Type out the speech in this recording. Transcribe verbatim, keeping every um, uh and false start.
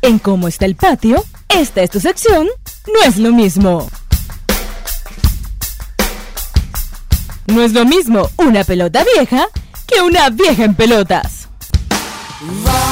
En Cómo está el patio, esta es tu sección, no es lo mismo. No es lo mismo una pelota vieja que una vieja en pelotas. Va.